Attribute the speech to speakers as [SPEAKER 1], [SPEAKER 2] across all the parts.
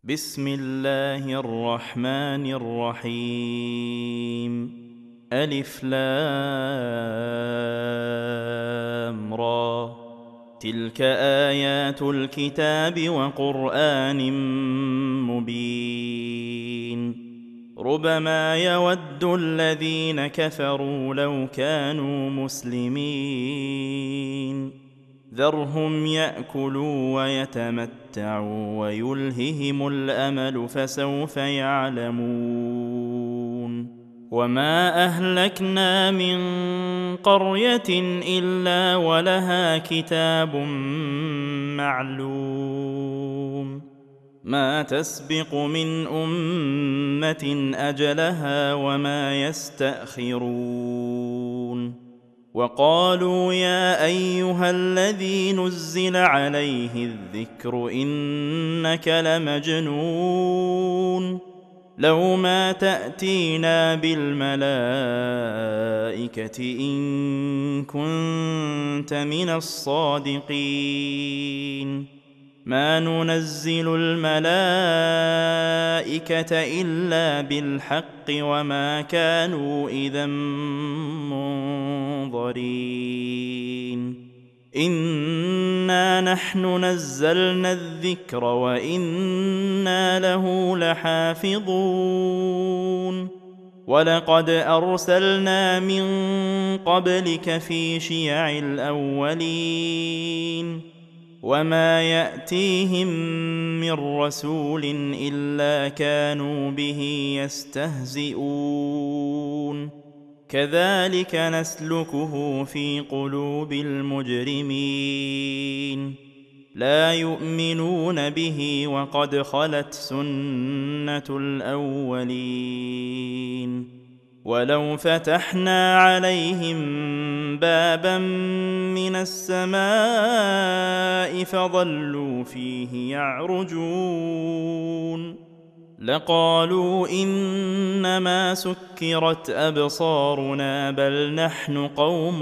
[SPEAKER 1] بسم الله الرحمن الرحيم. ألف لام را. تلك آيات الكتاب وقرآن مبين. ربما يود الذين كفروا لو كانوا مسلمين. ذرهم يأكلوا ويتمتعوا ويلههم الأمل فسوف يعلمون. وما أهلكنا من قرية إلا ولها كتاب معلوم. ما تسبق من أمة أجلها وما يستأخرون. وقالوا يا أيها الذي نزل عليه الذكر إنك لمجنون. لو ما تأتينا بالملائكة إن كنت من الصادقين. ما ننزل الملائكة إلا بالحق وما كانوا إذا منظرين. إنا نحن نزلنا الذكر وإنا له لحافظون. ولقد أرسلنا من قبلك في شيع الأولين. وما يأتيهم من رسول إلا كانوا به يستهزئون. كذلك نسلكه في قلوب المجرمين. لا يؤمنون به وقد خلت سنة الأولين. ولو فتحنا عليهم بابا من السماء فظلوا فيه يعرجون لقالوا إنما سكرت أبصارنا بل نحن قوم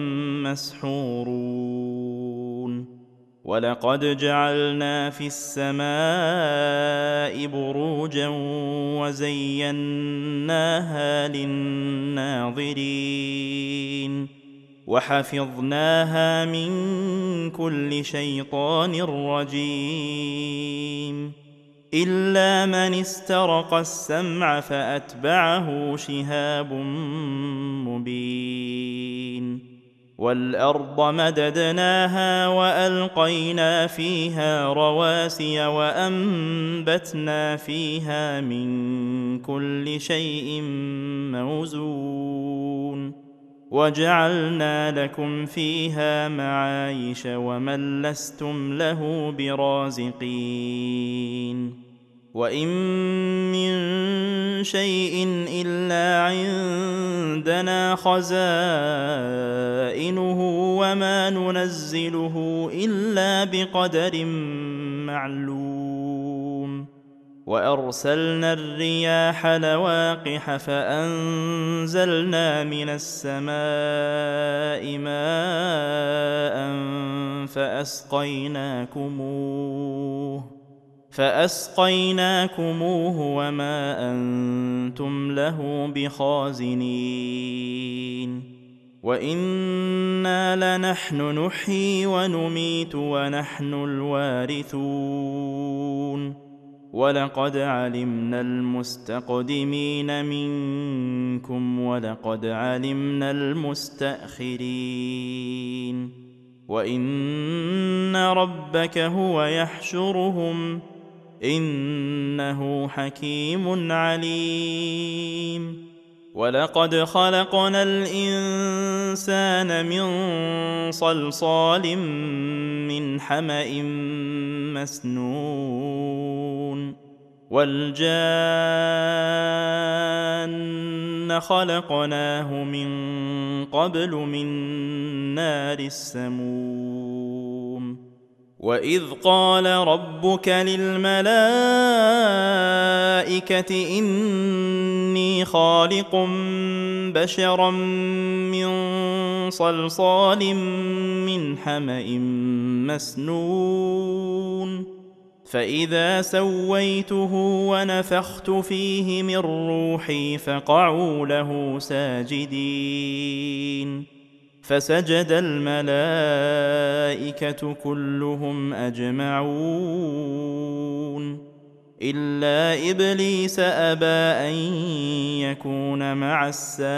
[SPEAKER 1] مسحورون. ولقد جعلنا في السماء بروجا وزيناها للناظرين وحفظناها من كل شيطان رجيم إلا من استرق السمع فأتبعه شهاب مبين. والأرض مددناها وألقينا فيها رواسي وأنبتنا فيها من كل شيء موزون وجعلنا لكم فيها معايش ومن لستم له برازقين. وإن من شيء إلا عندنا خزائنه وما ننزله إلا بقدر معلوم. وأرسلنا الرياح لواقح فأنزلنا من السماء ماء فأسقيناكموه وما أنتم له بخازنين. وإنا لنحن نحيي ونميت ونحن الوارثون. ولقد علمنا المستقدمين منكم ولقد علمنا المستأخرين. وإن ربك هو يحشرهم إنه حكيم عليم. ولقد خلقنا الإنسان من صلصال من حمأ مسنون والجان خلقناه من قبل من نار السموم. وإذ قال ربك للملائكة إني خالق بشرا من صلصال من حمأ مسنون فإذا سويته ونفخت فيه من روحي فقعوا له ساجدين فسجد الملائكة كلهم أجمعون إلا إبليس أبى أن يكون مع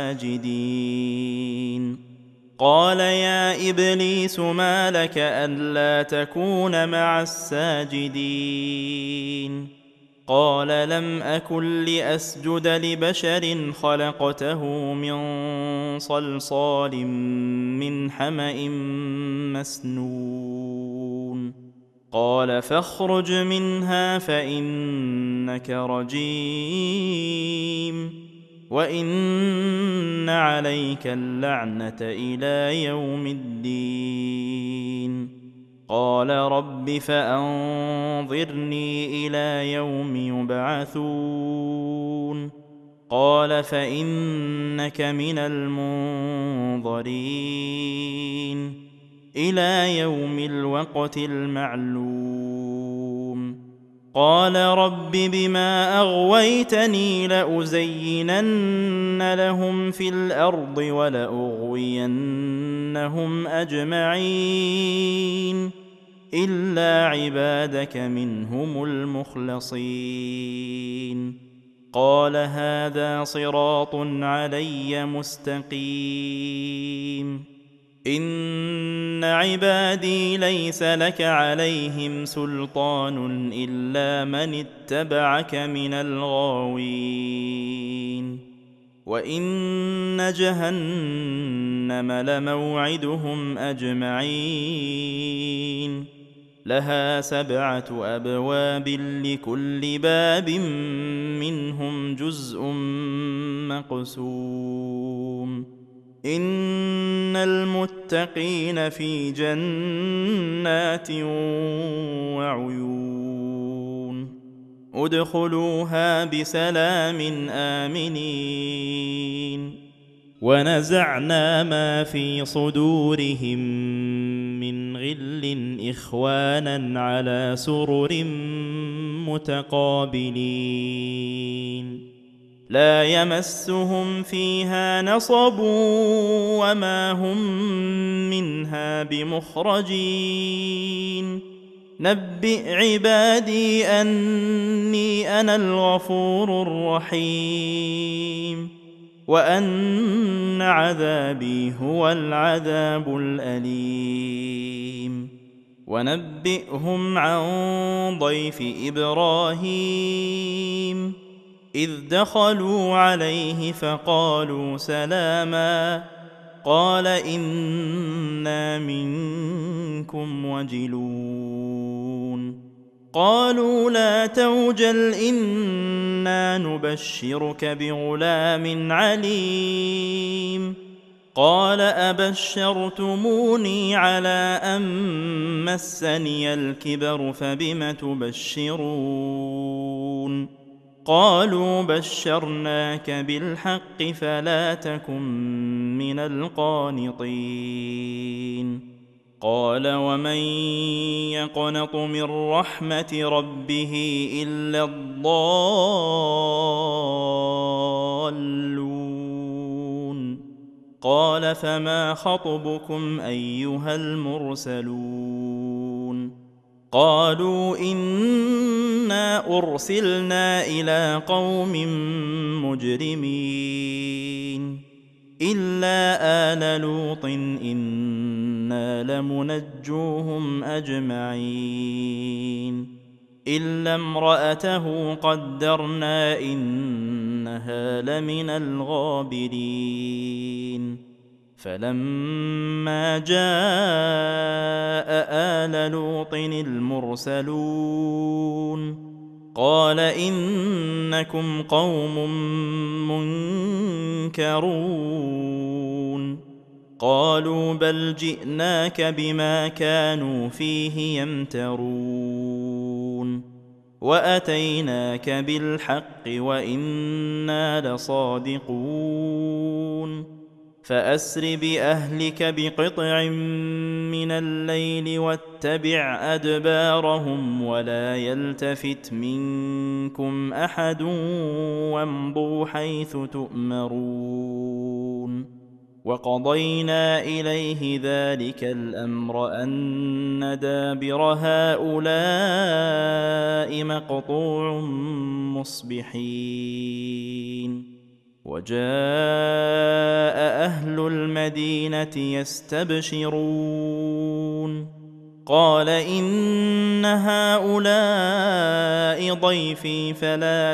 [SPEAKER 1] الساجدين قال يا إبليس ما لك ألا تكون مع الساجدين قال لم أكن لأسجد لبشر خلقته من صلصال من حمأ مسنون قال فاخرج منها فإنك رجيم وإن عليك اللعنة إلى يوم الدين قال رب فأنظرني إلى يوم يبعثون قال فإنك من المنظرين إلى يوم الوقت المعلوم قال رب بما أغويتني لأزينن لهم في الأرض ولأغوينهم أجمعين إلا عبادك منهم المخلصين قال هذا صراط علي مستقيم إن عبادي ليس لك عليهم سلطان إلا من اتبعك من الغاوين وإن جهنم لموعدهم أجمعين لها 7 أبواب لكل باب منهم جزء مقسوم إن المتقين في جنات وعيون ادخلوها بسلام آمنين ونزعنا ما في صدورهم من غل إخوانا على سرر متقابلين لا يمسهم فيها نصب وما هم منها بمخرجين نبئ عبادي أني أنا الغفور الرحيم وأن عذابي هو العذاب الأليم ونبئهم عن ضيف إبراهيم إذ دخلوا عليه فقالوا سلاما قال إنا منكم وجلون قالوا لا توجل إنا نبشرك بغلام عليم قال أبشرتموني على أن مسني الكبر فبم تبشرون قالوا بشرناك بالحق فلا تكن من القانطين قال ومن يقنط من رحمة ربه إلا الضالون قال فما خطبكم أيها المرسلون قالوا إنا أرسلنا إلى قوم مجرمين إلا آل لوط إنا لمنجوهم أجمعين إلا امرأته قدرنا إنها لمن الغابرين فلما جاء آل لوط المرسلون قال إنكم قوم منكرون قالوا بل جئناك بما كانوا فيه يمترون وأتيناك بالحق وإنا لصادقون فأسر بأهلك بقطع من الليل واتبع أدبارهم ولا يلتفت منكم أحد وامضوا حيث تؤمرون وقضينا إليه ذلك الأمر أن دابر هؤلاء مقطوع مصبحين وجاء أهل المدينة يستبشرون قال إن هؤلاء ضيفي فلا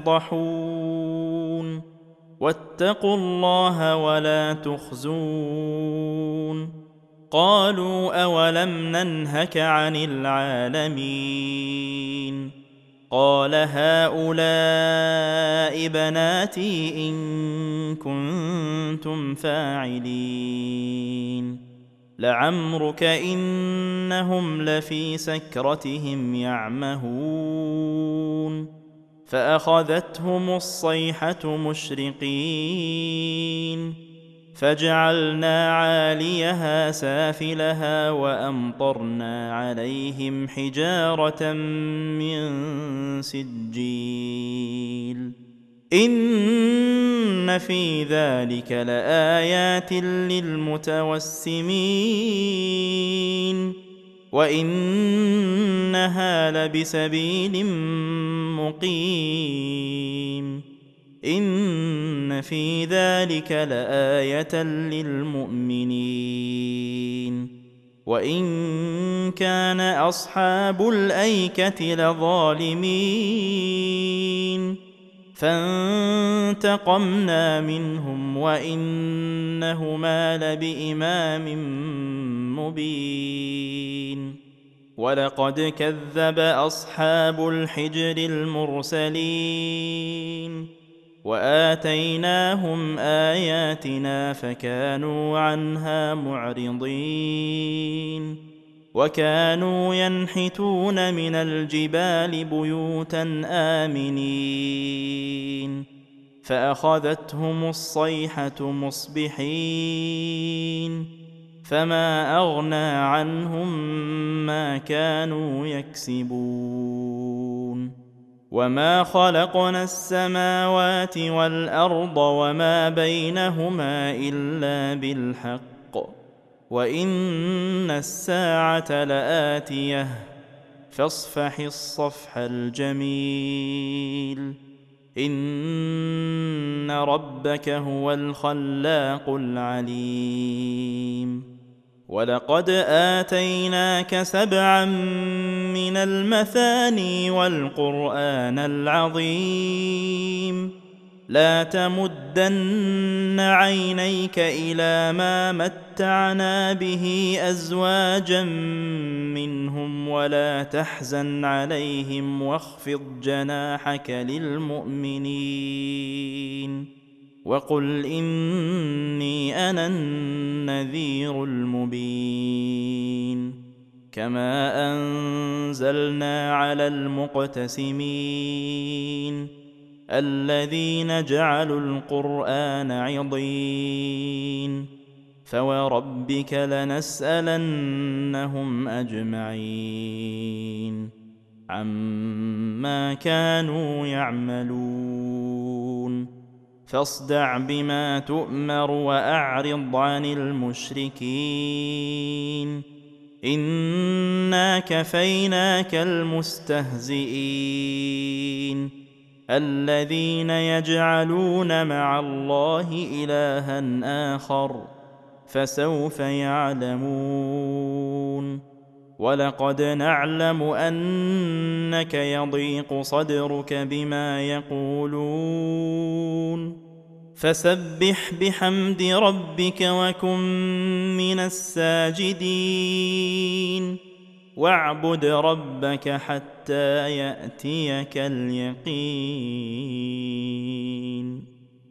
[SPEAKER 1] تفضحون واتقوا الله ولا تخزون قالوا أولم ننهك عن العالمين قال هؤلاء بناتي إن كنتم فاعلين لعمرك إنهم لفي سكرتهم يعمهون فأخذتهم الصيحة مشرقين فجعلنا عاليها سافلها وأمطرنا عليهم حجارة من سجيل إن في ذلك لآيات للمتوسمين وإنها لبسبيل مقيم إن في ذلك لآية للمؤمنين وإن كان أصحاب الأيكة لظالمين فانتقمنا منهم وإنهما لبإمام مبين ولقد كذب أصحاب الحجر المرسلين وآتيناهم آياتنا فكانوا عنها معرضين وكانوا ينحتون من الجبال بيوتا آمنين فأخذتهم الصيحة مصبحين فما أغنى عنهم ما كانوا يكسبون وما خلقنا السماوات والأرض وما بينهما إلا بالحق وإن الساعة لآتية فاصفح الصفح الجميل إن ربك هو الخلاق العليم ولقد آتيناك 7 من المثاني والقرآن العظيم لا تمدن عينيك إلى ما متعنا به أزواجا منهم ولا تحزن عليهم واخفض جناحك للمؤمنين وقل إني أنا النذير المبين كما أنزلنا على المقتسمين الذين جعلوا القرآن عضين فوربك لنسألنهم أجمعين عما كانوا يعملون فاصدع بما تؤمر وأعرض عن المشركين إنا كفيناك المستهزئين الذين يجعلون مع الله إلها آخر فسوف يعلمون ولقد نعلم أنك يضيق صدرك بما يقولون فسبح بحمد ربك وكن من الساجدين واعبد ربك حتى يأتيك اليقين.